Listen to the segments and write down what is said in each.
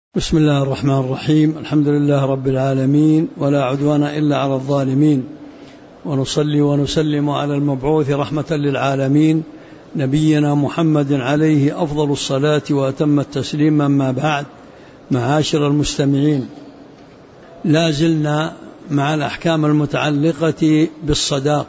بسم الله الرحمن الرحيم. الحمد لله رب العالمين، ولا عدوان إلا على الظالمين، ونصلي ونسلم على المبعوث رحمة للعالمين نبينا محمد عليه أفضل الصلاة وأتم التسليم. أما بعد، معاشر المستمعين، لا زلنا مع الأحكام المتعلقة بالصداق،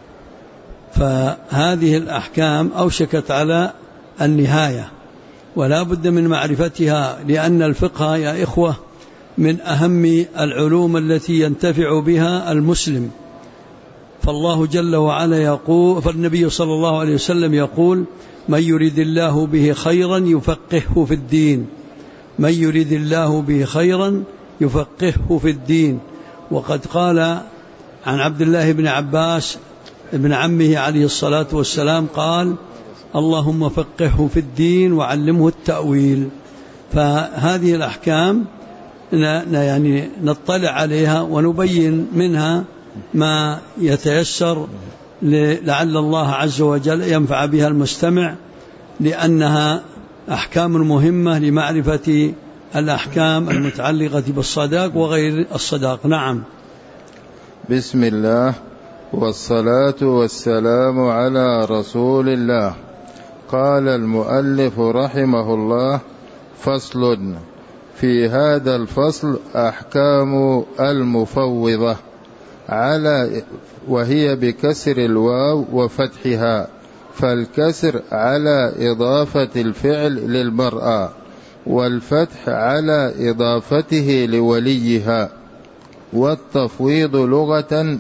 فهذه الأحكام أوشكت على النهاية ولا بد من معرفتها، لأن الفقه يا إخوة من أهم العلوم التي ينتفع بها المسلم. فالله جل وعلا يقول، فالنبي صلى الله عليه وسلم يقول: من يريد الله به خيرا يفقهه في الدين، من يريد الله به خيرا يفقهه في الدين. وقد قال عن عبد الله بن عباس ابن عمه عليه الصلاة والسلام قال: اللهم فقهه في الدين وعلمه التأويل. فهذه الأحكام يعني نطلع عليها ونبين منها ما يتيسر لعل الله عز وجل ينفع بها المستمع، لأنها أحكام مهمة لمعرفة الأحكام المتعلقة بالصداق وغير الصداق. نعم. بسم الله والصلاة والسلام على رسول الله. قال المؤلف رحمه الله: فصل. في هذا الفصل أحكام المفوضة، وهي بكسر الواو وفتحها، فالكسر على إضافة الفعل للمرأة، والفتح على إضافته لوليها. والتفويض لغة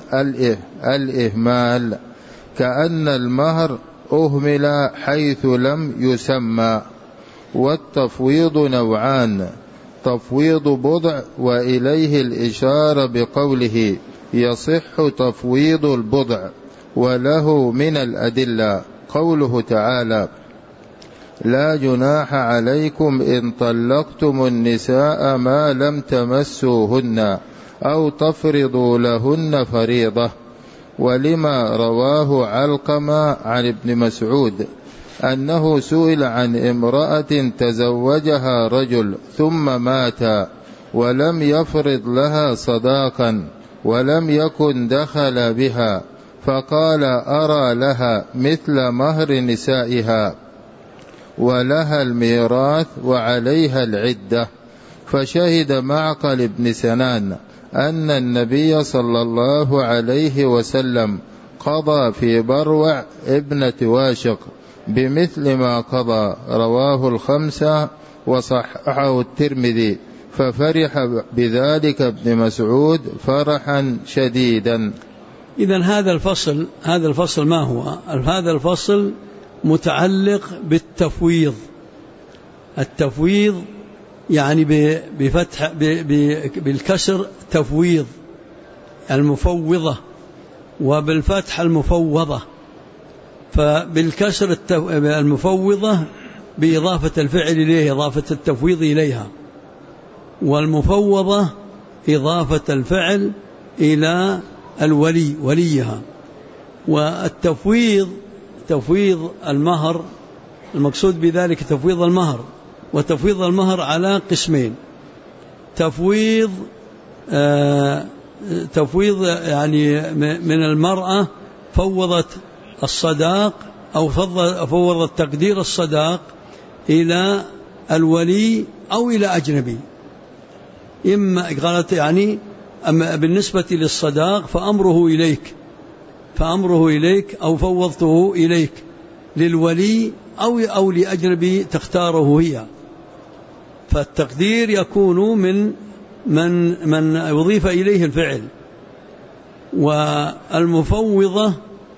الإهمال، كأن المهر أهمل حيث لم يسمى. والتفويض نوعان: تفويض بضع، وإليه الإشارة بقوله: يصح تفويض البضع. وله من الأدلة قوله تعالى: لا جناح عليكم إن طلقتم النساء ما لم تمسوهن أو تفرضوا لهن فريضة. ولما رواه علقمة عن ابن مسعود أنه سئل عن امرأة تزوجها رجل ثم مات ولم يفرض لها صداقا ولم يكن دخل بها، فقال: أرى لها مثل مهر نسائها، ولها الميراث وعليها العدة. فشهد معقل بن سنان أن النبي صلى الله عليه وسلم قضى في بروع ابنة واشق بمثل ما قضى. رواه الخمسة وصححه الترمذي. ففرح بذلك ابن مسعود فرحا شديدا. إذن هذا الفصل ما هو؟ هذا الفصل متعلق بالتفويض. التفويض يعني بفتح بالكسر تفويض المفوضة، وبالفتح المفوضة. فبالكسر المفوضة بإضافة الفعل إليه، إضافة التفويض إليها، والمفوضة إضافة الفعل إلى الولي وليها. والتفويض تفويض المهر، المقصود بذلك تفويض المهر. وتفويض المهر على قسمين: تفويض يعني من المرأة فوضت الصداق أو فوضت تقدير الصداق إلى الولي أو إلى أجنبي. إما قالت يعني أما بالنسبة للصداق فأمره إليك أو فوضته إليك للولي أو لأجنبي تختاره هي. فالتقدير يكون من يضيف إليه الفعل. والمفوضة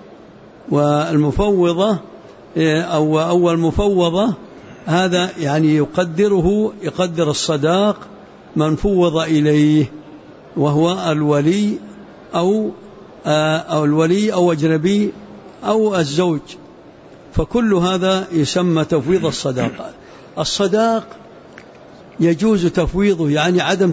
أو المفوضة هذا يعني يقدر الصداق من فوض إليه، وهو الولي أو الولي أو أجنبي أو الزوج. فكل هذا يسمى تفويض الصداق. الصداق يجوز تفويضه، يعني عدم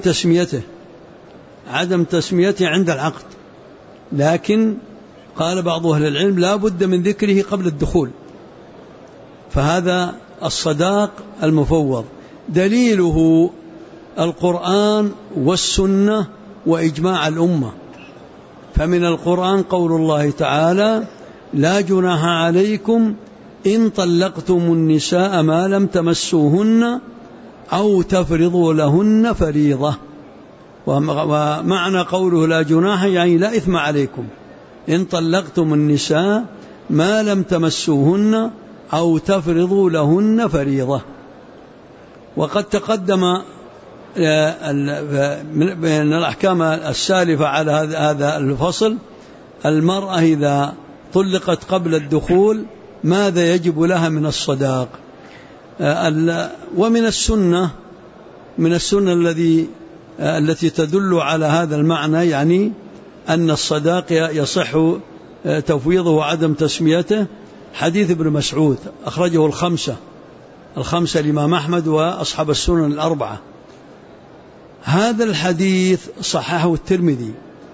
تسميته عند العقد، لكن قال بعض أهل العلم لا بد من ذكره قبل الدخول. فهذا الصداق المفوض. دليله القرآن والسنة وإجماع الأمة. فمن القرآن قول الله تعالى: لا جناح عليكم إن طلقتم النساء ما لم تمسوهن أو تفرضوا لهن فريضة. ومعنى قوله لا جناح يعني لا إثم عليكم إن طلقتم النساء ما لم تمسوهن أو تفرضوا لهن فريضة. وقد تقدم من الأحكام السالفة على هذا الفصل المرأة إذا طلقت قبل الدخول ماذا يجب لها من الصداق. ومن السنة التي تدل على هذا المعنى يعني أن الصداق يصح تفويضه وعدم تسميته حديث ابن مسعود أخرجه الخمسة الإمام أحمد وأصحاب السنن الأربعة. هذا الحديث صححه الترمذي.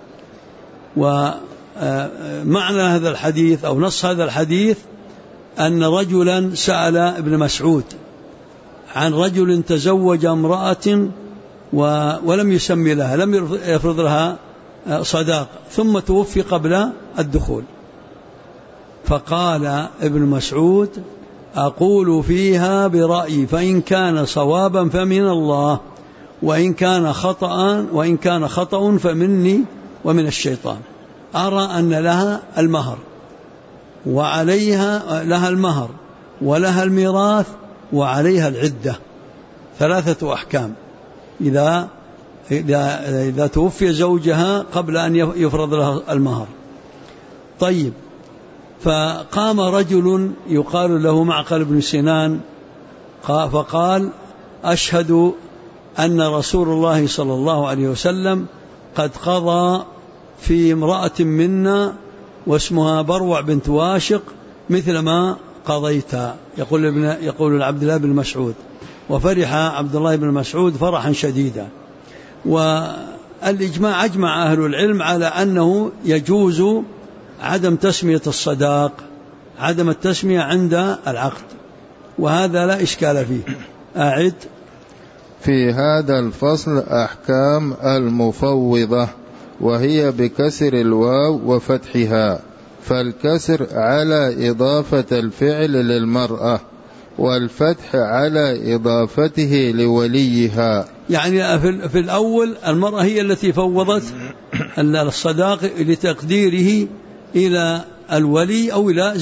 ومعنى هذا الحديث أو نص هذا الحديث أن رجلا سأل ابن مسعود عن رجل تزوج امرأة ولم يسمي لها، لم يفرض لها صداق، ثم توفي قبل الدخول. فقال ابن مسعود: أقول فيها برأيي، فإن كان صوابا فمن الله، وإن كان خطأ فمني ومن الشيطان. أرى أن لها المهر لها المهر ولها الميراث وعليها العدة، 3 أحكام إذا توفي زوجها قبل أن يفرض لها المهر. طيب، فقام رجل يقال له معقل بن سنان فقال: أشهد أن رسول الله صلى الله عليه وسلم قد قضى في امرأة منا واسمها بروع بنت واشق مثل ما قضيت. يقول عبد الله بن مسعود. وفرح عبد الله بن مسعود فرحا شديدا. والإجماع أجمع أهل العلم على أنه يجوز عدم تسمية الصداق، عدم التسمية عند العقد، وهذا لا إشكال فيه. أعد. في هذا الفصل أحكام المفوضة، وهي بكسر الواو وفتحها، فالكسر على إضافة الفعل للمرأة، والفتح على إضافته لوليها. يعني في الأول المرأة هي التي فوضت الصداق لتقديره إلى الولي أو إلى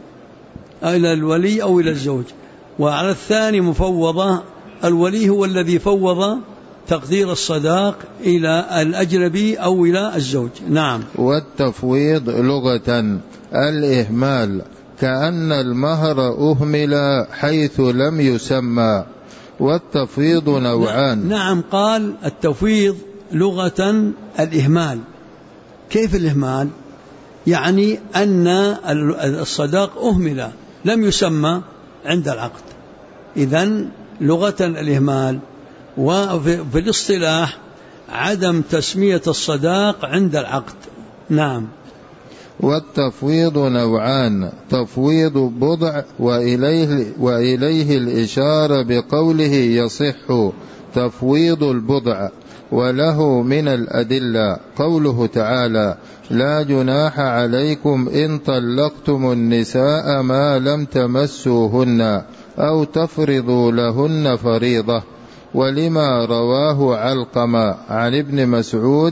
الزوج، وعلى الثاني مفوضة الولي هو الذي فوض تقدير الصداق إلى الأجنبي أو إلى الزوج. نعم. والتفويض لغة الإهمال، كأن المهر أهمل حيث لم يسمى. والتفويض نوعان. نعم، قال التفويض لغة الإهمال. كيف الإهمال؟ يعني أن الصداق أهمل لم يسمى عند العقد، إذن لغة الإهمال. وفي الاصطلاح عدم تسمية الصداق عند العقد. نعم. والتفويض نوعان: تفويض بضع وإليه الإشارة بقوله يصح تفويض البضع. وله من الأدلة قوله تعالى: لا جناح عليكم إن طلقتم النساء ما لم تمسوهن أو تفرضوا لهن فريضة. ولما رواه علقمة عن ابن مسعود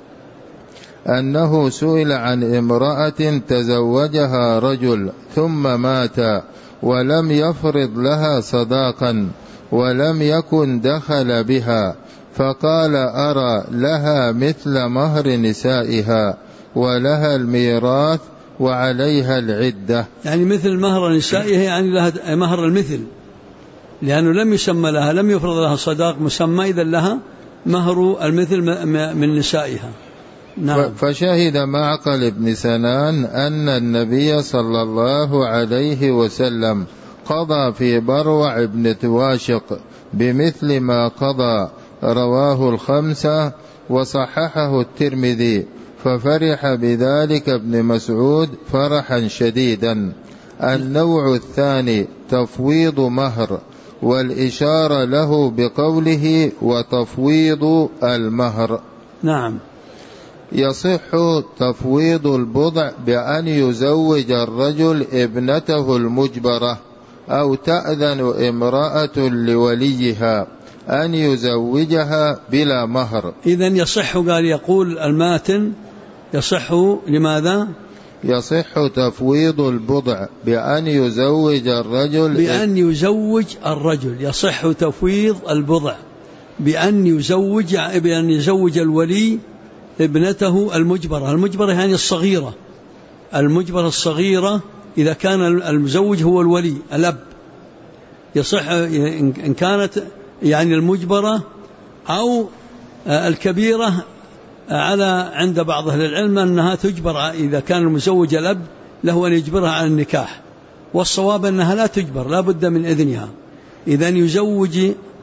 أنه سئل عن امرأة تزوجها رجل ثم مات ولم يفرض لها صداقا ولم يكن دخل بها، فقال: أرى لها مثل مهر نسائها ولها الميراث وعليها العدة. يعني مثل مهر نسائها، يعني لها مهر المثل، لأنه لم يسمى لها، لم يفرض لها صداق مسمى، إذن لها مهر المثل من نسائها. نعم. فشهد معقل بن سنان أن النبي صلى الله عليه وسلم قضى في بروع بن واشق بمثل ما قضى، رواه الخمسة وصححه الترمذي، ففرح بذلك ابن مسعود فرحا شديدا. النوع الثاني تفويض مهر، والإشارة له بقوله وتفويض المهر. نعم. يصح تفويض البضع بأن يزوج الرجل ابنته المجبرة أو تأذن امرأة لوليها أن يزوجها بلا مهر. إذن يصح، قال يقول الماتن يصح لماذا؟ يصح تفويض البضع بأن يزوج الرجل يصح تفويض البضع بأن يزوج الولي ابنته المجبرة يعني المجبرة الصغيرة إذا كان المزوج هو الولي الأب. يصح إن كانت يعني المجبرة أو الكبيرة، عند بعض أهل العلم أنها تجبر إذا كان المزوج الأب له أن يجبرها على النكاح، والصواب أنها لا تجبر، لا بد من إذنها. إذن يزوج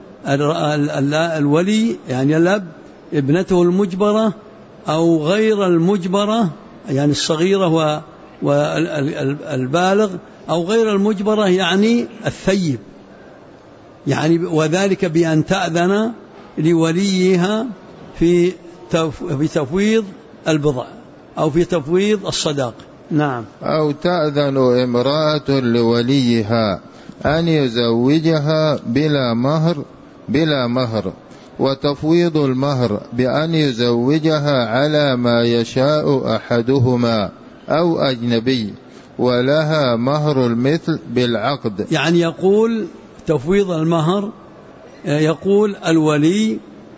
الولي يعني الأب ابنته المجبرة أو غير المجبرة يعني الصغيرة والبالغ، أو غير المجبرة يعني الثيب، يعني وذلك بأن تأذن لوليها في تفويض البضع أو في تفويض الصداق. نعم. أو تأذن امرأة لوليها أن يزوجها بلا مهر. وتفويض المهر بأن يزوجها على ما يشاء أحدهما أو أجنبي ولها مهر المثل بالعقد. يعني يقول تفويض المهر، يقول الولي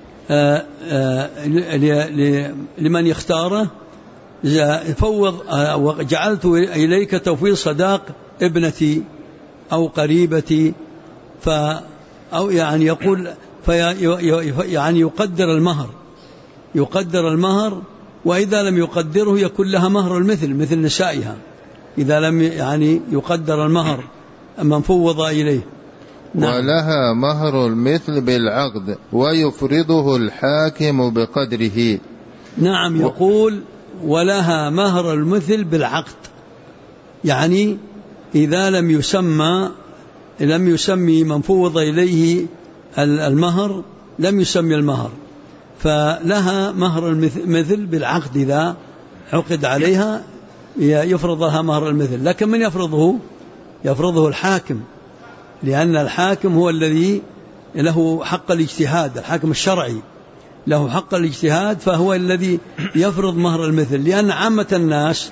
لمن يختاره فوض وجعلت إليك تفويض صداق ابنتي أو قريبتي، أو يعني يقول يعني يقدر المهر، وإذا لم يقدره يكون لها مهر المثل مثل نسائها إذا لم يعني يقدر المهر من فوض إليه. نعم. ولها مهر المثل بالعقد ويفرضه الحاكم بقدره. نعم. يقول ولها مهر المثل بالعقد، يعني إذا لم يسمي من فوض إليه المهر لم يسمي المهر، فلها مهر المثل بالعقد، إذا عقد عليها يفرض لها مهر المثل. لكن من يفرضه الحاكم، لأن الحاكم هو الذي له حق الاجتهاد، الحاكم الشرعي له حق الاجتهاد، فهو الذي يفرض مهر المثل، لأن عامة الناس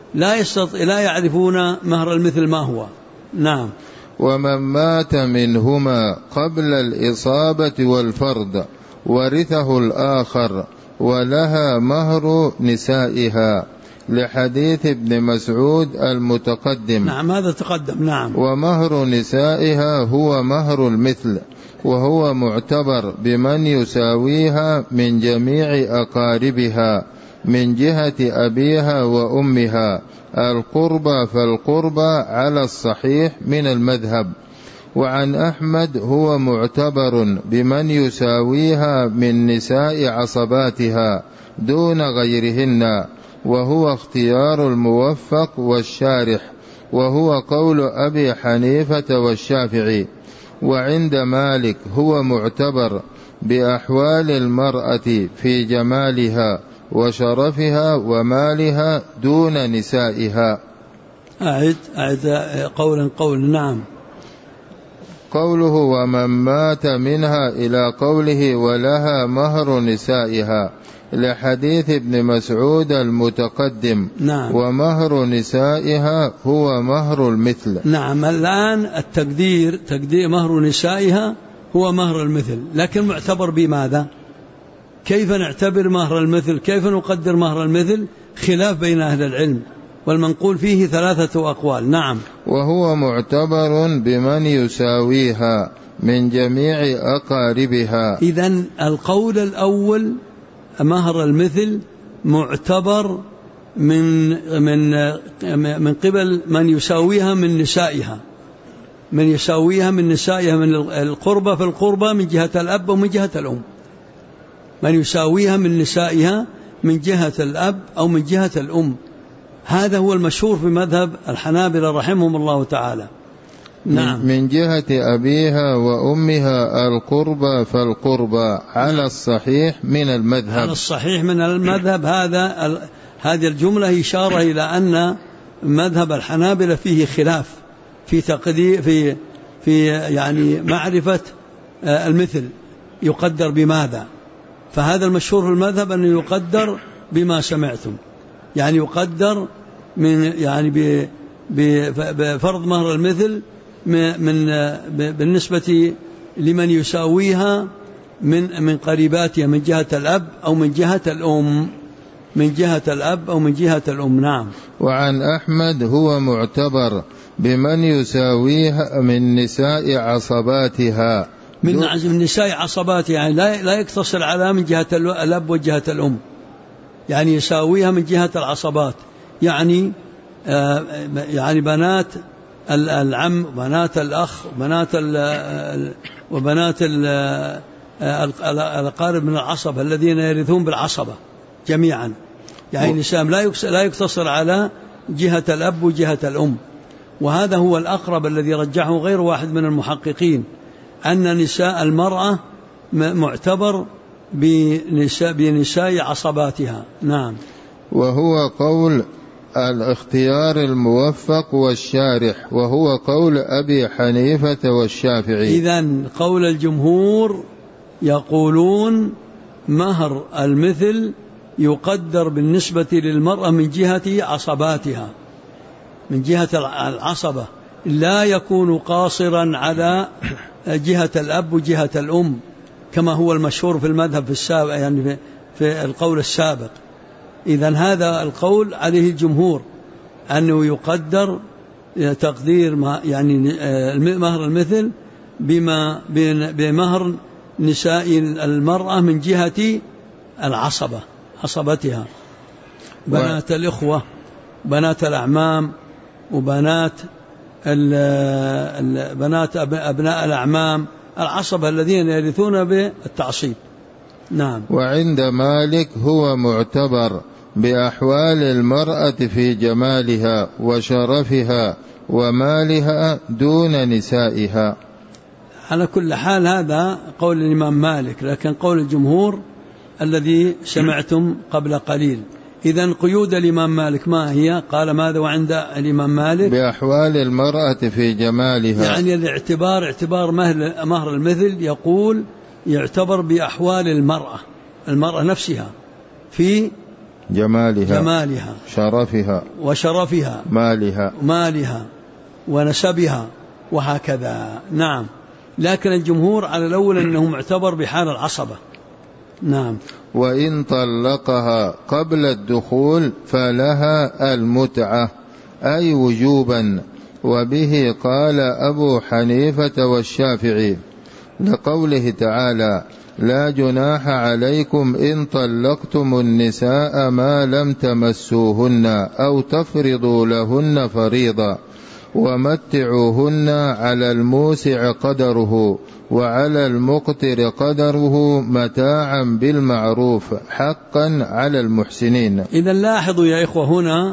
لا يعرفون مهر المثل ما هو. نعم. ومن مات منهما قبل الإصابة والفرض ورثه الآخر ولها مهر نسائها، لحديث ابن مسعود المتقدم. نعم هذا تقدم. نعم. ومهر نسائها هو مهر المثل، وهو معتبر بمن يساويها من جميع أقاربها من جهة أبيها وأمها، القربى فالقربى على الصحيح من المذهب. وعن أحمد هو معتبر بمن يساويها من نساء عصباتها دون غيرهن، وهو اختيار الموفق والشارح، وهو قول أبي حنيفة والشافعي. وعند مالك هو معتبر بأحوال المرأة في جمالها وشرفها ومالها دون نسائها. أعد قول. نعم. قوله ومن مات منها إلى قوله ولها مهر نسائها، لحديث ابن مسعود المتقدم. نعم. ومهر نسائها هو مهر المثل. نعم. الآن تقدير مهر نسائها هو مهر المثل، لكن معتبر بماذا؟ كيف نعتبر مهر المثل؟ كيف نقدر مهر المثل؟ خلاف بين أهل العلم، والمنقول فيه 3 أقوال. نعم. وهو معتبر بمن يساويها من جميع أقاربها. إذن القول الأول مهر المثل معتبر من قبل من يساويها من نسائها، من القربة في القربة من جهة الأب ومن جهة الأم، من يساويها من نسائها من جهة الأب أو من جهة الأم. هذا هو المشهور في مذهب الحنابلة رحمهم الله تعالى. نعم. من جهة أبيها وأمها القربى فالقربى على الصحيح من المذهب. على الصحيح من المذهب. هذه الجملة إشارة إلى أن مذهب الحنابلة فيه خلاف في تقدير في يعني معرفة المثل يقدر بماذا. فهذا المشهور في المذهب أنه يقدر بما سمعتم، يعني يقدر من يعني بفرض مهر المثل بالنسبة لمن يساويها من قريباتها من جهة الأب أو من جهة الأم، من جهة الأب أو من جهة الأم. نعم. وعن أحمد هو معتبر بمن يساويها من نساء عصباتها، من نساء عصباتها، يعني لا يقتصر على من جهة الأب وجهة الأم، يعني يساويها من جهة العصبات، يعني بنات العم، بنات الأخ، وبنات الأقارب من العصبة الذين يرثون بالعصبة جميعا، يعني نساء لا يقتصر على جهة الأب وجهة الأم. وهذا هو الأقرب الذي رجحه غير واحد من المحققين، أن نساء المرأة معتبر بنساء عصباتها. نعم. وهو قول الاختيار الموفق والشارح، وهو قول أبي حنيفة والشافعي. إذن قول الجمهور يقولون مهر المثل يقدر بالنسبة للمرأة من جهة عصباتها، من جهة العصبة، لا يكون قاصرا على جهة الأب وجهة الأم كما هو المشهور في المذهب في السابق، يعني في القول السابق. إذن هذا القول عليه الجمهور أنه يقدر تقدير يعني مهر المثل بمهر نساء المرأة من جهة العصبة، عصبتها، بنات الإخوة، بنات الأعمام، وبنات أبناء الأعمام، العصبة الذين يرثون بالتعصيب. نعم. وعند مالك هو معتبر بأحوال المرأة في جمالها وشرفها ومالها دون نسائها. على كل حال هذا قول الإمام مالك، لكن قول الجمهور الذي سمعتم قبل قليل. إذن قيود الإمام مالك ما هي؟ قال ماذا وعند الإمام مالك؟ بأحوال المرأة في جمالها، يعني الاعتبار اعتبار مهر المثل يقول يعتبر بأحوال المرأة نفسها في جمالها وشرفها مالها ونسبها وهكذا. نعم. لكن الجمهور على الأول أنه معتبر بحال العصبة. نعم. وإن طلقها قبل الدخول فلها المتعة أي وجوبا، وبه قال أبو حنيفة والشافعي لقوله تعالى: لا جناح عليكم إن طلقتم النساء ما لم تمسوهن أو تفرضوا لهن فريضة ومتعوهن على الموسع قدره وعلى المقتر قدره متاعا بالمعروف حقا على المحسنين. إذا لاحظوا يا إخوة هنا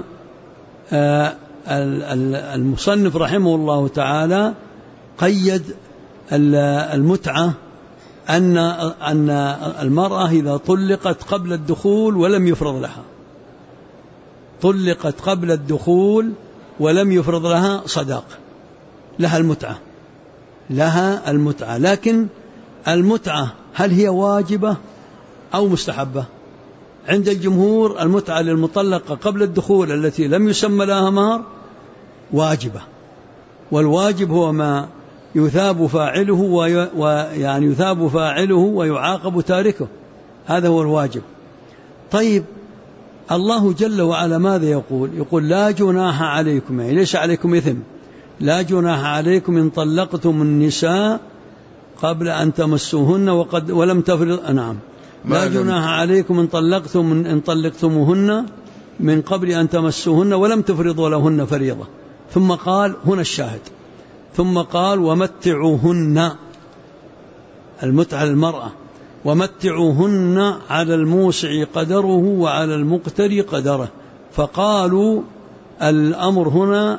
المصنف رحمه الله تعالى قيد المتعة أن المرأة إذا طلقت قبل الدخول ولم يفرض لها، طلقت قبل الدخول ولم يفرض لها صداق، لها المتعة. لكن المتعة هل هي واجبة أو مستحبة؟ عند الجمهور المتعة للمطلقة قبل الدخول التي لم يسمى لها مهر واجبة، والواجب هو ما يثاب فاعله ويعني يثاب فاعله ويعاقب تاركه، هذا هو الواجب. طيب الله جل وعلا ماذا يقول لا جناح عليكم، يعني ليس عليكم إثم، لا جناح عليكم إن طلقتم النساء قبل أن تمسوهن ولم تفرض. نعم. لا جناح عليكم إن طلقتموهن من قبل أن تمسوهن ولم تفرضوا لهن فريضة. ثم قال هنا الشاهد، ثم قال ومتعوهن، المتعة للمرأة، ومتعوهن على الموسع قدره وعلى المقتر قدره. فقالوا الأمر هنا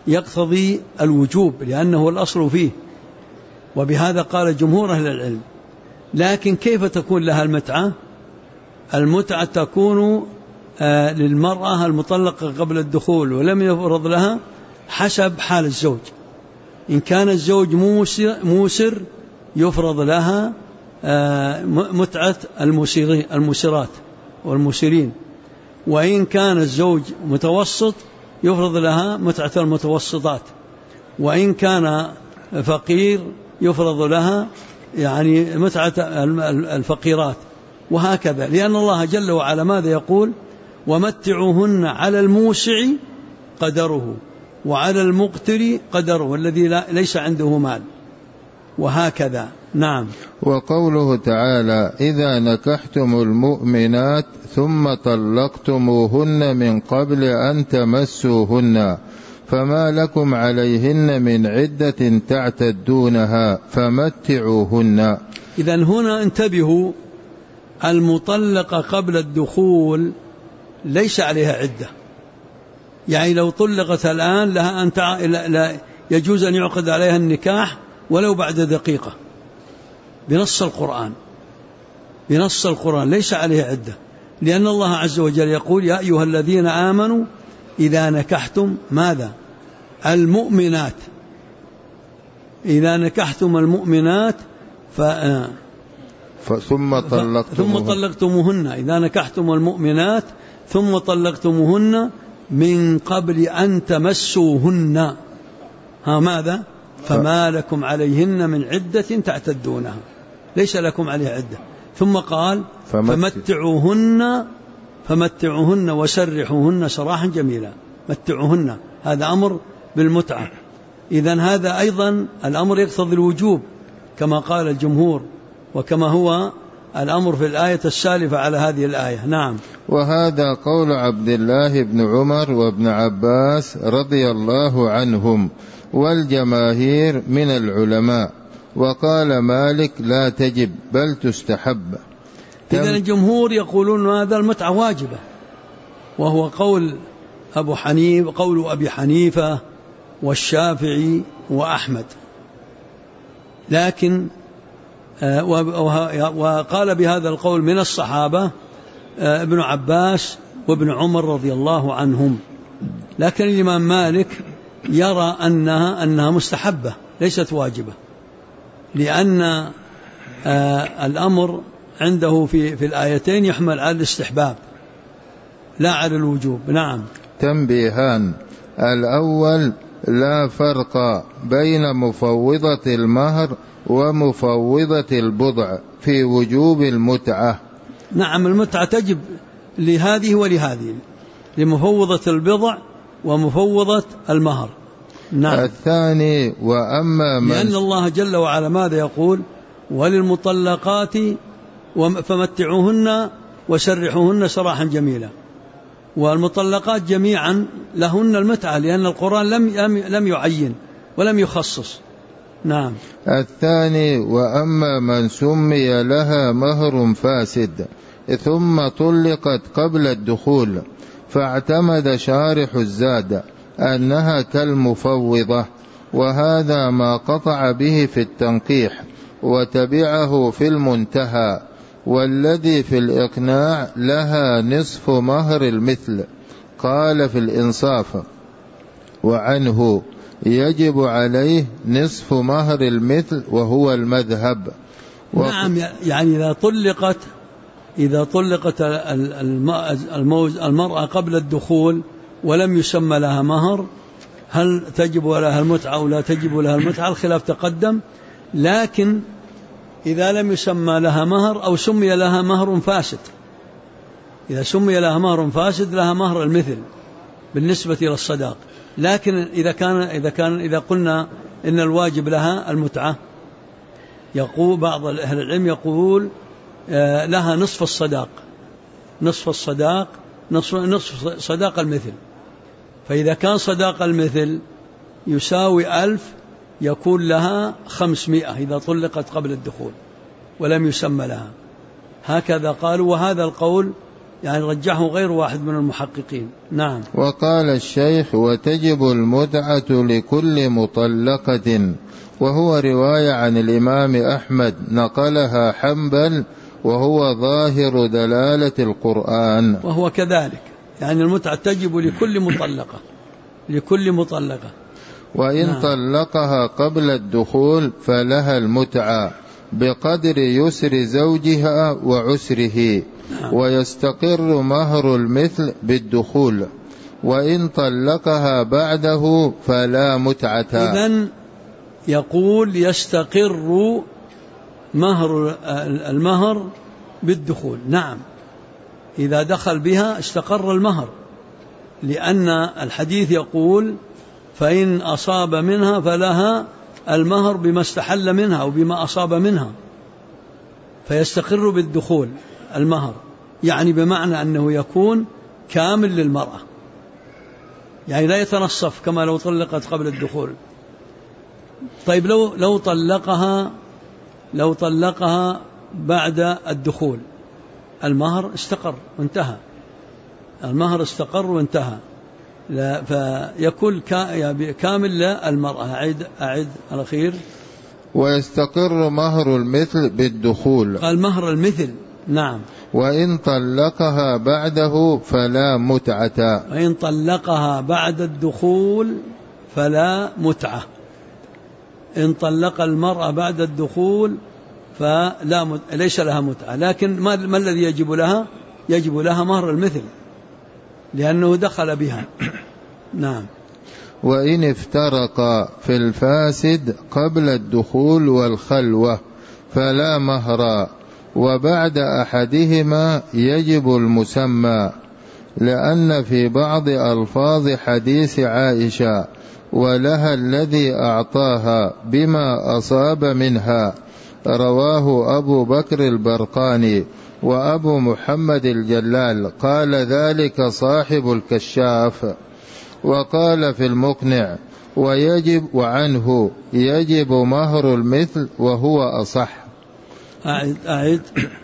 يقتضي الوجوب لأنه الأصل فيه، وبهذا قال جمهور أهل العلم. لكن كيف تكون لها المتعة؟ المتعة تكون للمرأة المطلقة قبل الدخول ولم يفرض لها حسب حال الزوج. إن كان الزوج موسر يفرض لها متعة الموسرات والموسرين، وإن كان الزوج متوسط يفرض لها متعة المتوسطات، وإن كان فقير يفرض لها يعني متعة الفقيرات، وهكذا. لأن الله جل وعلا ماذا يقول؟ ومتعوهن على الموسع قدره وعلى المقتر قدره والذي ليس عنده مال، وهكذا. نعم. وقوله تعالى إذا نكحتم المؤمنات ثم طلقتموهن من قبل أن تمسوهن فما لكم عليهن من عدة تعتدونها فمتعوهن. إذن هنا انتبهوا، المطلقة قبل الدخول ليس عليها عدة، يعني لو طلقت الآن لها أن لا يجوز أن يعقد عليها النكاح ولو بعد دقيقة بنص القرآن ليس عليها عدة، لأن الله عز وجل يقول يا أيها الذين آمنوا إذا نكحتم ماذا؟ المؤمنات، إذا نكحتم المؤمنات ثم طلقتموهن، إذا نكحتم المؤمنات ثم طلقتموهن من قبل أن تمسوهن ماذا؟ فما لكم عليهن من عدة تعتدونها، ليس لكم عليها عدة. ثم قال فمتعوهن وسرحوهن سراحا جميلا. متعوهن، هذا أمر بالمتعة، إذن هذا أيضا الأمر يقتضي الوجوب كما قال الجمهور، وكما هو الأمر في الآية السالفة على هذه الآية. نعم. وهذا قول عبد الله بن عمر وابن عباس رضي الله عنهم والجماهير من العلماء. وقال مالك لا تجب بل تستحب. إذن الجمهور يقولون هذا المتعة واجبة، وهو قول أبي حنيفة والشافعي وأحمد. لكن وقال بهذا القول من الصحابة ابن عباس وابن عمر رضي الله عنهم. لكن الإمام مالك يرى أنها مستحبة ليست واجبة، لأن الأمر عنده في الآيتين يحمل على الاستحباب لا على الوجوب. نعم. تنبيهان: الأول لا فرق بين مفوضة المهر ومفوضة البضع في وجوب المتعة. نعم، المتعة تجب لهذه ولهذه، لمفوضة البضع ومفوضة المهر. نعم. الثاني لأن الله جل وعلا ماذا يقول؟ وللمطلقات فمتعوهن وسرحوهن سراحا جميلا. والمطلقات جميعا لهن المتعة، لأن القرآن لم يعين ولم يخصص. نعم. الثاني وأما من سمي لها مهر فاسد ثم طلقت قبل الدخول فاعتمد شارح الزاد أنها كالمفوضة، وهذا ما قطع به في التنقيح وتبعه في المنتهى، والذي في الإقناع لها نصف مهر المثل. قال في الإنصاف وعنه يجب عليه نصف مهر المثل وهو المذهب. نعم، يعني إذا طلقت المرأة قبل الدخول ولم يسمى لها مهر، هل تجب لها المتعة أو لا تجب لها المتعة؟ الخلاف تقدم. لكن إذا لم يسمى لها مهر أو سمي لها مهر فاسد، إذا سمي لها مهر فاسد لها مهر المثل بالنسبة إلى الصداق. لكن إذا قلنا إن الواجب لها المتعة، يقول بعض أهل العلم يقول لها نصف صداق المثل. فإذا كان صداق المثل يساوي 1000 يكون لها 500 إذا طلقت قبل الدخول ولم يسمى لها. هكذا قالوا، وهذا القول يعني رجحه غير واحد من المحققين. نعم. وقال الشيخ: وتجب المتعة لكل مطلقة، وهو رواية عن الإمام أحمد نقلها حنبل، وهو ظاهر دلالة القرآن. وهو كذلك، يعني المتعة تجب لكل مطلقة. وإن طلقها قبل الدخول فلها المتعة بقدر يسر زوجها وعسره، ويستقر مهر المثل بالدخول. وإن طلقها بعده فلا متعة. إذن يقول يستقر المهر بالدخول. نعم، إذا دخل بها استقر المهر، لأن الحديث يقول: فإن أصاب منها فلها المهر بما استحل منها أو بما أصاب منها، فيستقر بالدخول المهر، يعني بمعنى أنه يكون كامل للمرأة، يعني لا يتنصف كما لو طلقت قبل الدخول. طيب لو طلقها بعد الدخول، المهر استقر وانتهى، المهر استقر وانتهى، لا فيكون كامل للمرأة. أعد الأخير: ويستقر مهر المثل بالدخول. قال مهر المثل. نعم. وإن طلقها بعده فلا متعة. وإن طلقها بعد الدخول فلا متعة. إن طلق المرأة بعد الدخول ليس لها متعة، لكن ما الذي يجب لها؟ يجب لها مهر المثل، لأنه دخل بها. نعم. وإن افترقا في الفاسد قبل الدخول والخلوة فلا مهر، وبعد أحدهما يجب المسمى، لأن في بعض ألفاظ حديث عائشة: ولها الذي أعطاها بما أصاب منها، رواه أبو بكر البرقاني وأبو محمد الجلال، قال ذلك صاحب الكشاف. وقال في المقنع: وعنه يجب مهر المثل، وهو أصح. أعد.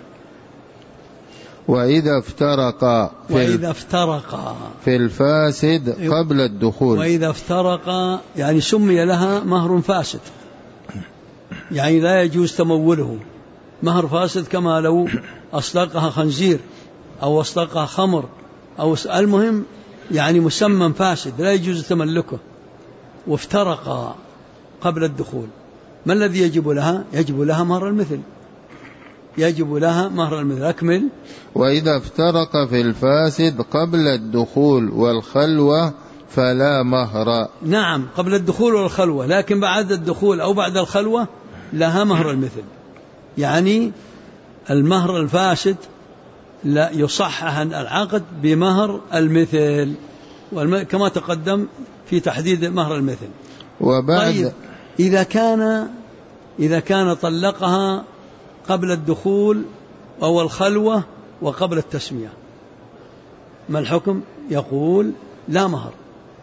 وإذا افترقا في الفاسد قبل الدخول. وإذا افترقا يعني سمي لها مهر فاسد، يعني لا يجوز تموله، مهر فاسد، كما لو أصدقها خنزير أو أصدقها خمر أو المهم يعني مسمى فاسد لا يجوز تملكه. وافترقا قبل الدخول، ما الذي يجب لها؟ يجب لها مهر المثل، يجب لها مهر المثل. أكمل. وإذا افترق في الفاسد قبل الدخول والخلوة فلا مهر. نعم، قبل الدخول والخلوة، لكن بعد الدخول أو بعد الخلوة لها مهر المثل. يعني المهر الفاسد لا يصحح العقد بمهر المثل، كما تقدم في تحديد مهر المثل. طيب إذا كان طلقها قبل الدخول أو الخلوة وقبل التسمية، ما الحكم؟ يقول لا مهر.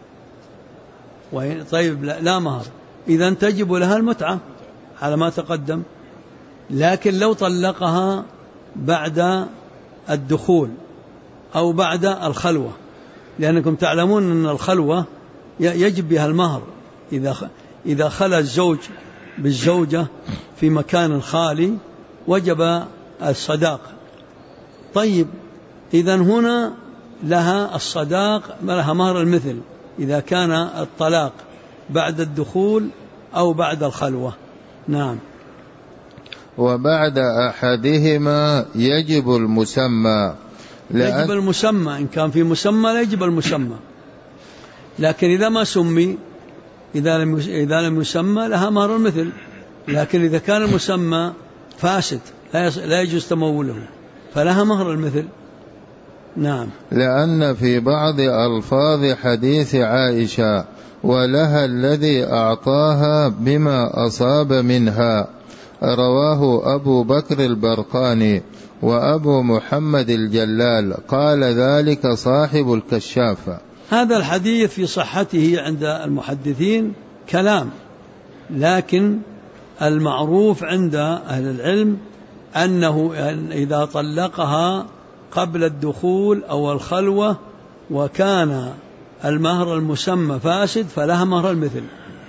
طيب لا مهر، إذن تجب لها المتعة على ما تقدم. لكن لو طلقها بعد الدخول أو بعد الخلوة، لأنكم تعلمون أن الخلوة يجب بها المهر، إذا خلى الزوج بالزوجة في مكان خالي وجب الصداق. طيب إذن هنا لها الصداق، لها مهر المثل إذا كان الطلاق بعد الدخول أو بعد الخلوة. نعم. وبعد أحدهما يجب المسمى، يجب المسمى، إن كان في مسمى لا يجب المسمى، لكن إذا ما سمي، إذا لم يسمى لها مهر المثل، لكن إذا كان المسمى فاسد لا يجوز تموله فلها مهر المثل. نعم. لأن في بعض ألفاظ حديث عائشة: ولها الذي أعطاها بما أصاب منها، رواه أبو بكر البرقاني وأبو محمد الجلال، قال ذلك صاحب الكشاف. هذا الحديث في صحته عند المحدثين كلام، لكن المعروف عند أهل العلم أنه إذا طلقها قبل الدخول أو الخلوة وكان المهر المسمى فاسد فلها مهر المثل.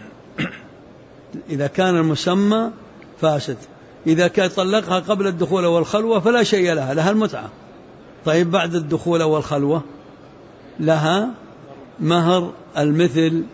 إذا كان المسمى فاسد، إذا كان طلقها قبل الدخول أو الخلوة فلا شيء لها، لها المتعة. طيب بعد الدخول أو الخلوة لها مهر المثل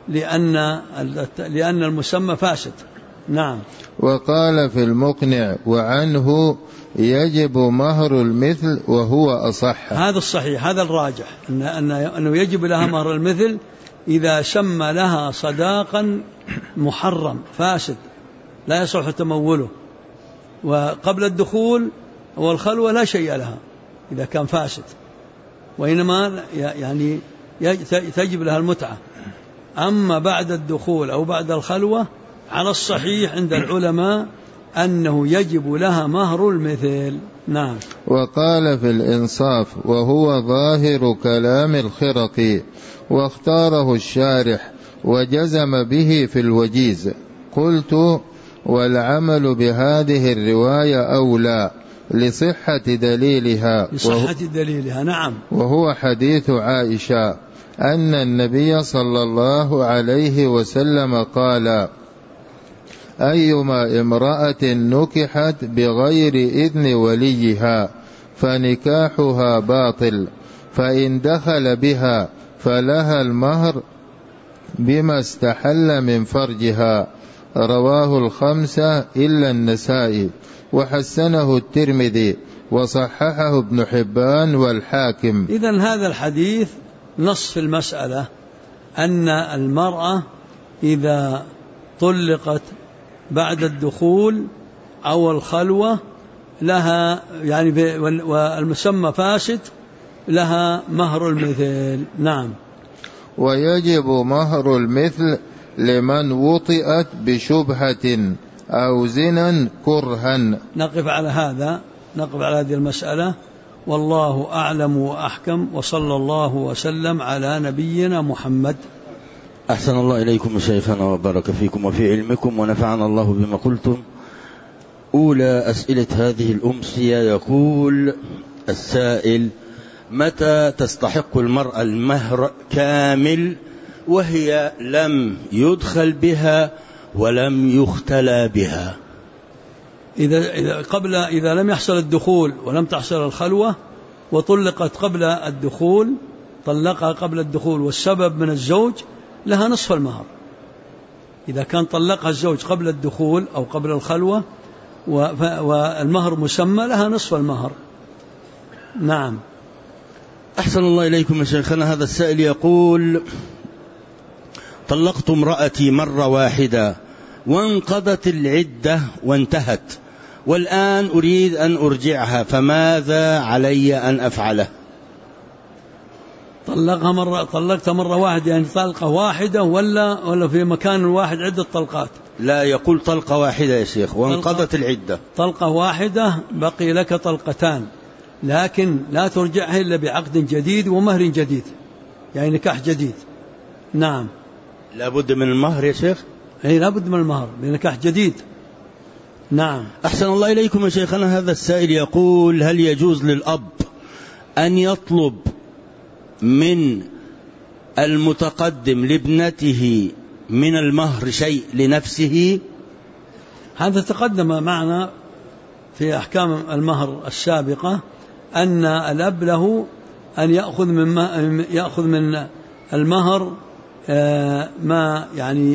لأن المسمى فاسد. نعم. وقال في المقنع وعنه يجب مهر المثل وهو أصح. هذا الصحيح، هذا الراجح، أنه يجب لها مهر المثل إذا سمى لها صداقا محرم فاسد لا يصح تموله، وقبل الدخول والخلوة لا شيء لها إذا كان فاسد، وإنما يعني تجب لها المتعة. أما بعد الدخول أو بعد الخلوة على الصحيح عند العلماء أنه يجب لها مهر المثل. نعم. وقال في الإنصاف وهو ظاهر كلام الخرقي واختاره الشارح وجزم به في الوجيز. قلت والعمل بهذه الرواية أولى لصحة دليلها. نعم. وهو حديث عائشة أن النبي صلى الله عليه وسلم قال أيما امرأة نكحت بغير إذن وليها فنكاحها باطل، فإن دخل بها فلها المهر بما استحل من فرجها. رواه الخمسة إلا النسائي، وحسنه الترمذي وصححه ابن حبان والحاكم. إذن هذا الحديث نص في المسألة أن المرأة إذا طلقت بعد الدخول أو الخلوة لها يعني والمسمى فاسد لها مهر المثل. نعم. ويجب مهر المثل لمن وطئت بشبهة أو زنا كرها. نقف على هذه المسألة، والله أعلم وأحكم، وصلى الله وسلم على نبينا محمد. أحسن الله إليكم شيخنا وبارك فيكم وفي علمكم ونفعنا الله بما قلتم. أولى أسئلة هذه الأمسية يقول السائل: متى تستحق المرأة المهر كامل وهي لم يدخل بها ولم يختلى بها؟ إذا لم يحصل الدخول ولم تحصل الخلوة وطلقت قبل الدخول، طلقها قبل الدخول والسبب من الزوج، لها نصف المهر. إذا كان طلقها الزوج قبل الدخول أو قبل الخلوة والمهر مسمى، لها نصف المهر. نعم. أحسن الله إليكم يا شيخنا. هذا السائل يقول: طلقت امرأتي مرة واحدة وانقضت العدة وانتهت، والآن أريد أن أرجعها، فماذا علي أن أفعله؟ طلقت مرة واحدة، يعني طلقة واحدة ولا في مكان واحد عدة طلقات؟ لا، يقول طلقة واحدة يا شيخ وانقضت العدة. طلقة واحدة، بقي لك طلقتان، لكن لا ترجعها إلا بعقد جديد ومهر جديد، يعني نكاح جديد. نعم. لابد من المهر يا شيخ؟ أي لابد من المهر لنكاح جديد. نعم. أحسن الله إليكم يا شيخنا. هذا السائل يقول: هل يجوز للأب أن يطلب من المتقدم لابنته من المهر شيء لنفسه؟ هذا تقدم معنا في أحكام المهر السابقة أن الأب له أن يأخذ من المهر ما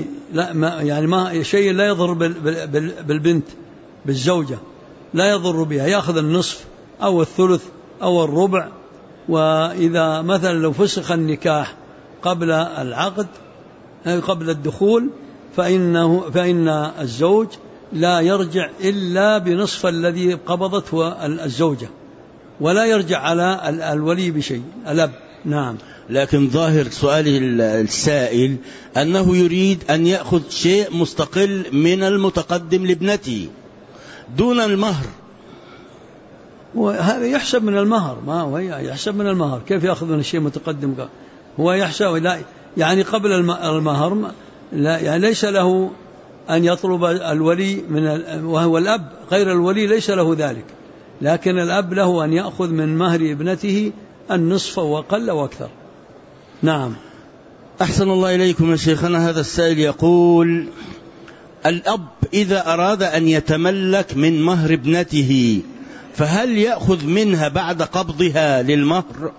شيء لا يضر بالبنت، بالزوجة لا يضر بها، يأخذ النصف أو الثلث أو الربع. وإذا مثلا لو فسخ النكاح قبل العقد قبل الدخول فإن الزوج لا يرجع إلا بنصف الذي قبضته الزوجة، ولا يرجع على الولي بشيء، الأب. نعم. لكن ظاهر سؤاله السائل أنه يريد أن يأخذ شيء مستقل من المتقدم لابنته دون المهر، وهذا يحسب من المهر. ما هو يحسب من المهر، كيف يأخذ من الشيء متقدم؟ هو يحسب، لا يعني قبل المهر يعني ليس له أن يطلب الولي وهو الأب غير الولي، ليس له ذلك، لكن الأب له أن يأخذ من مهر ابنته النصف وقل وأكثر. نعم. أحسن الله إليكم يا شيخنا. هذا السائل يقول: الأب إذا أراد أن يتملك من مهر ابنته فهل يأخذ منها بعد قبضها للمهر؟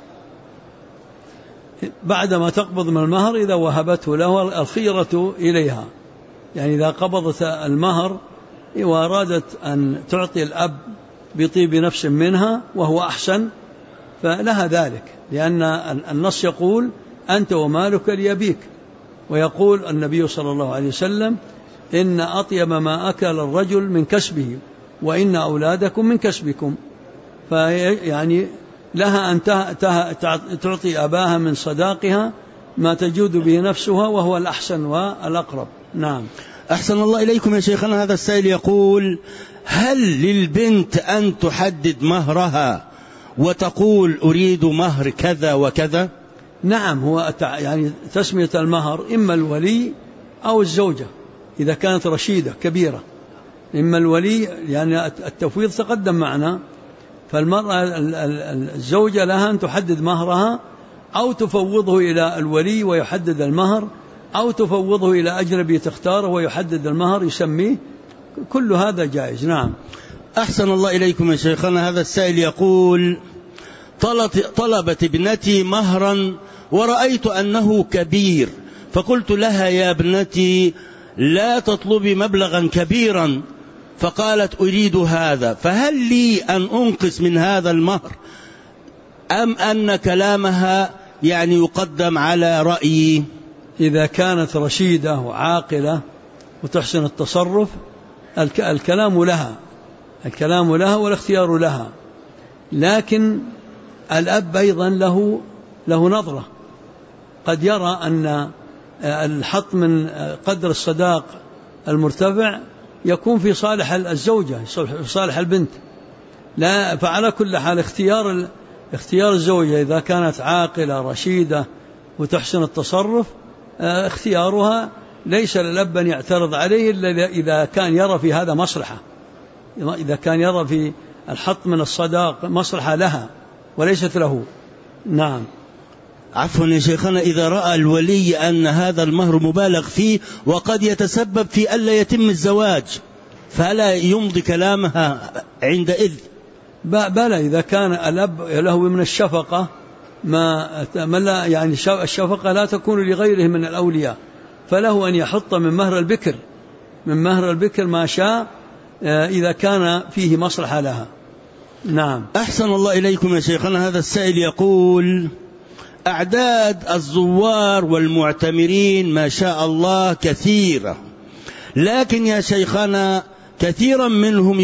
بعدما تقبض من المهر إذا وهبته له الخيرة إليها، يعني إذا قبضت المهر وأرادت أن تعطي الأب بطيب نفس منها وهو أحسن فلها ذلك، لأن النص يقول: أنت ومالك لأبيك، ويقول النبي صلى الله عليه وسلم: إن أطيب ما أكل الرجل من كسبه وإن أولادكم من كسبكم. فيعني لها أن تعطي أباها من صداقها ما تجود به نفسها وهو الأحسن والأقرب. نعم. أحسن الله إليكم يا شيخنا. هذا السائل يقول: هل للبنت أن تحدد مهرها وتقول أريد مهر كذا وكذا؟ نعم، هو يعني تسمية المهر إما الولي أو الزوجة إذا كانت رشيدة كبيرة، إما الولي يعني التفويض تقدم معنا، فالمرأة الزوجة لها أن تحدد مهرها أو تفوضه إلى الولي ويحدد المهر، أو تفوضه إلى أجنبي تختاره ويحدد المهر يسميه، كل هذا جائز. نعم. أحسن الله إليكم يا شيخنا. هذا السائل يقول: طلبت ابنتي مهرا ورأيت أنه كبير، فقلت لها: يا ابنتي لا تطلبي مبلغا كبيرا، فقالت: أريد هذا، فهل لي أن أنقص من هذا المهر أم أن كلامها يعني يقدم على رأيي؟ إذا كانت رشيدة وعاقلة وتحسن التصرف الكلام لها والاختيار لها، لكن الأب أيضا له نظرة، قد يرى أن الحط من قدر الصداق المرتفع يكون في صالح الزوجة في صالح البنت، لا، فعلى كل حال اختيار الزوجة إذا كانت عاقلة رشيدة وتحسن التصرف اختيارها ليس للأب أن يعترض عليه إلا إذا كان يرى في هذا مصلحة، إذا كان يرى في الحط من الصداق مصلحة لها وليست له. نعم. عفوا يا شيخنا، إذا رأى الولي أن هذا المهر مبالغ فيه وقد يتسبب في ألا يتم الزواج فلا يمضي كلامها عندئذ؟ بلى، إذا كان الأب له من الشفقة ما لا، يعني الشفقة لا تكون لغيره من الأولياء، فله أن يحط من مهر البكر ما شاء إذا كان فيه مصلحة لها. نعم. أحسن الله إليكم يا شيخنا. هذا السائل يقول: أعداد الزوار والمعتمرين ما شاء الله كثيرة، لكن يا شيخنا كثيرا منهم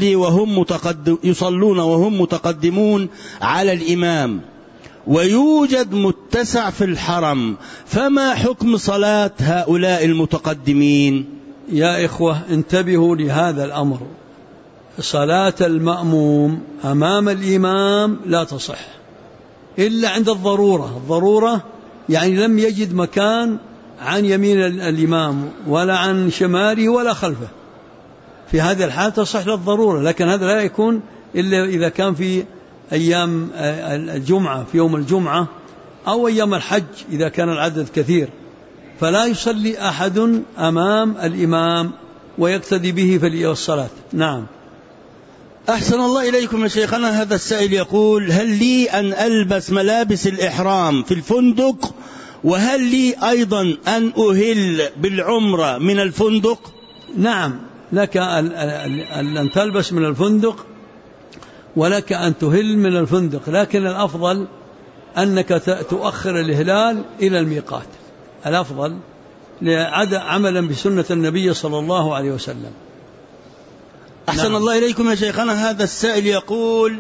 يصلون وهم متقدمون على الإمام، ويوجد متسع في الحرم، فما حكم صلاة هؤلاء المتقدمين؟ يا إخوة انتبهوا لهذا الأمر، صلاة المأموم أمام الإمام لا تصح إلا عند الضرورة، يعني لم يجد مكان عن يمين الإمام ولا عن شماله ولا خلفه، في هذه الحالة تصح للضرورة، لكن هذا لا يكون إلا إذا كان في أيام الجمعة، في يوم الجمعة أو أيام الحج إذا كان العدد كثير، فلا يصلي أحد أمام الإمام ويقتدي به في الصلاة. نعم. أحسن الله إليكم يا شيخنا. هذا السائل يقول: هل لي أن ألبس ملابس الإحرام في الفندق، وهل لي أيضا أن أهل بالعمرة من الفندق؟ نعم، لك أن تلبس من الفندق ولك أن تهل من الفندق، لكن الأفضل أنك تؤخر الإهلال إلى الميقات، الأفضل عملا بسنة النبي صلى الله عليه وسلم. أحسن نعم. الله إليكم يا شيخنا. هذا السائل يقول: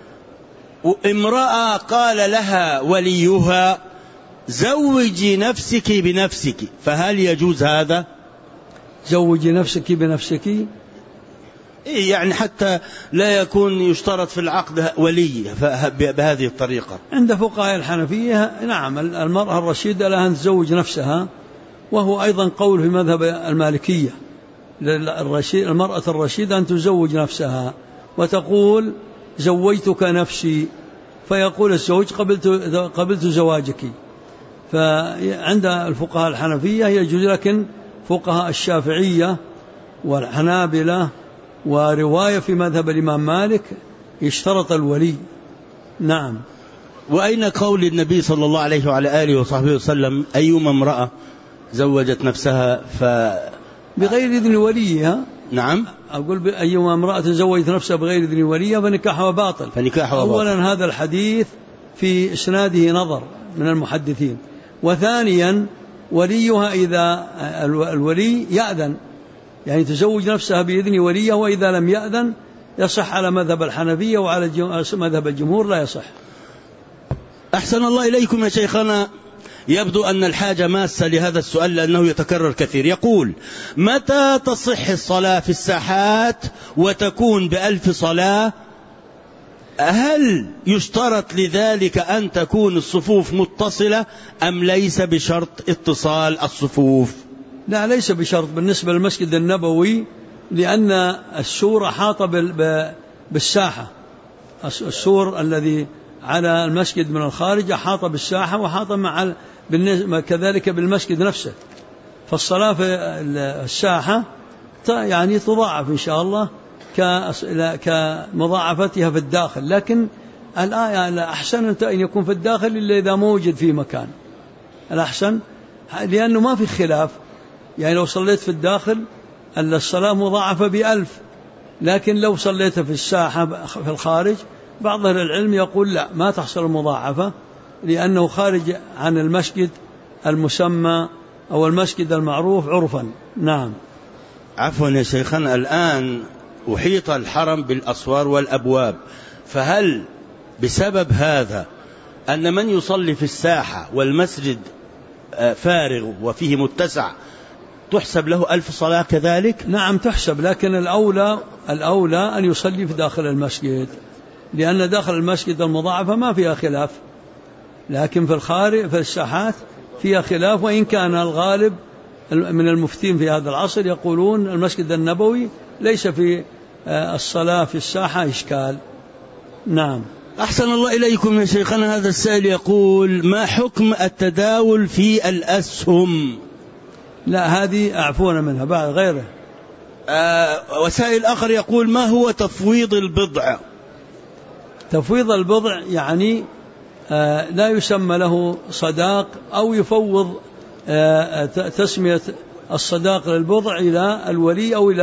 امرأة قال لها وليها: زوجي نفسك بنفسك، فهل يجوز هذا؟ زوجي نفسك بنفسك يعني حتى لا يكون يشترط في العقد ولي بهذه الطريقة. عند فقهاء الحنفية نعم، المرأة الرشيدة لها أن تزوج نفسها، وهو أيضا قول في مذهب المالكية، المرأة الرشيدة أن تزوج نفسها، وتقول زوجتك نفسي، فيقول الزوج قبلت زواجك. فعند الفقهاء الحنفية يجوز، لكن فقهاء الشافعية والحنابلة ورواية في مذهب الإمام مالك اشترط الولي. نعم. وأين قول النبي صلى الله عليه وعلى آله وصحبه وسلم أيما امرأة زوجت نفسها بغير إذن وليها؟ نعم، أقول أيما امرأة زوجت نفسها بغير إذن وليها فنكاحها باطل. أولا هذا الحديث في إسناده نظر من المحدثين، وثانيا وليها إذا الولي يأذن، يعني تزوج نفسها بإذن وليها، وإذا لم يأذن يصح على مذهب الحنفية، وعلى مذهب الجمهور لا يصح. أحسن الله إليكم يا شيخنا. يبدو أن الحاجة ماسة لهذا السؤال لأنه يتكرر كثير. يقول: متى تصح الصلاة في الساحات وتكون ب1000 صلاة؟ هل يشترط لذلك أن تكون الصفوف متصلة أم ليس بشرط اتصال الصفوف؟ لا، ليس بشرط بالنسبة للمسجد النبوي، لأن السور أحاط بالساحة. السور الذي على المسجد من الخارج أحاط بالساحة وأحاط كذلك بالمسجد نفسه، فالصلاة في الساحة يعني تضاعف إن شاء الله كمضاعفتها في الداخل، لكن الآية الأحسن أن يكون في الداخل إلا إذا موجد في مكان الأحسن، لأنه ما في خلاف. يعني لو صليت في الداخل الصلاة مضاعفة ب1000، لكن لو صليت في الساحة في الخارج بعض أهل العلم يقول لا، ما تحصل المضاعفة، لأنه خارج عن المسجد المسمى أو المسجد المعروف عرفا. نعم. عفوا يا شيخنا، الآن أحيط الحرم بالأسوار والأبواب، فهل بسبب هذا أن من يصلي في الساحة والمسجد فارغ وفيه متسع تحسب له 1000 صلاة كذلك؟ نعم تحسب، لكن الأولى أن يصلي في داخل المسجد، لأن داخل المسجد المضاعفة ما فيها خلاف، لكن في الخارج في الساحات فيها خلاف، وإن كان الغالب من المفتين في هذا العصر يقولون المسجد النبوي ليس في الصلاة في الساحة إشكال. نعم. أحسن الله إليكم يا شيخنا. هذا السائل يقول: ما حكم التداول في الأسهم؟ لا، هذه أعفونا منها بعد غيره. وسائل آخر يقول: ما هو تفويض البضع؟ تفويض البضع يعني لا يسمى له صداق، أو يفوض تسمية الصداق للبضع إلى الولي أو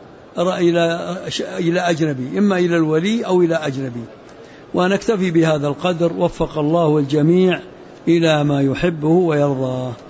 إلى أجنبي، إما إلى الولي أو إلى أجنبي. ونكتفي بهذا القدر، وفق الله الجميع إلى ما يحبه ويرضاه.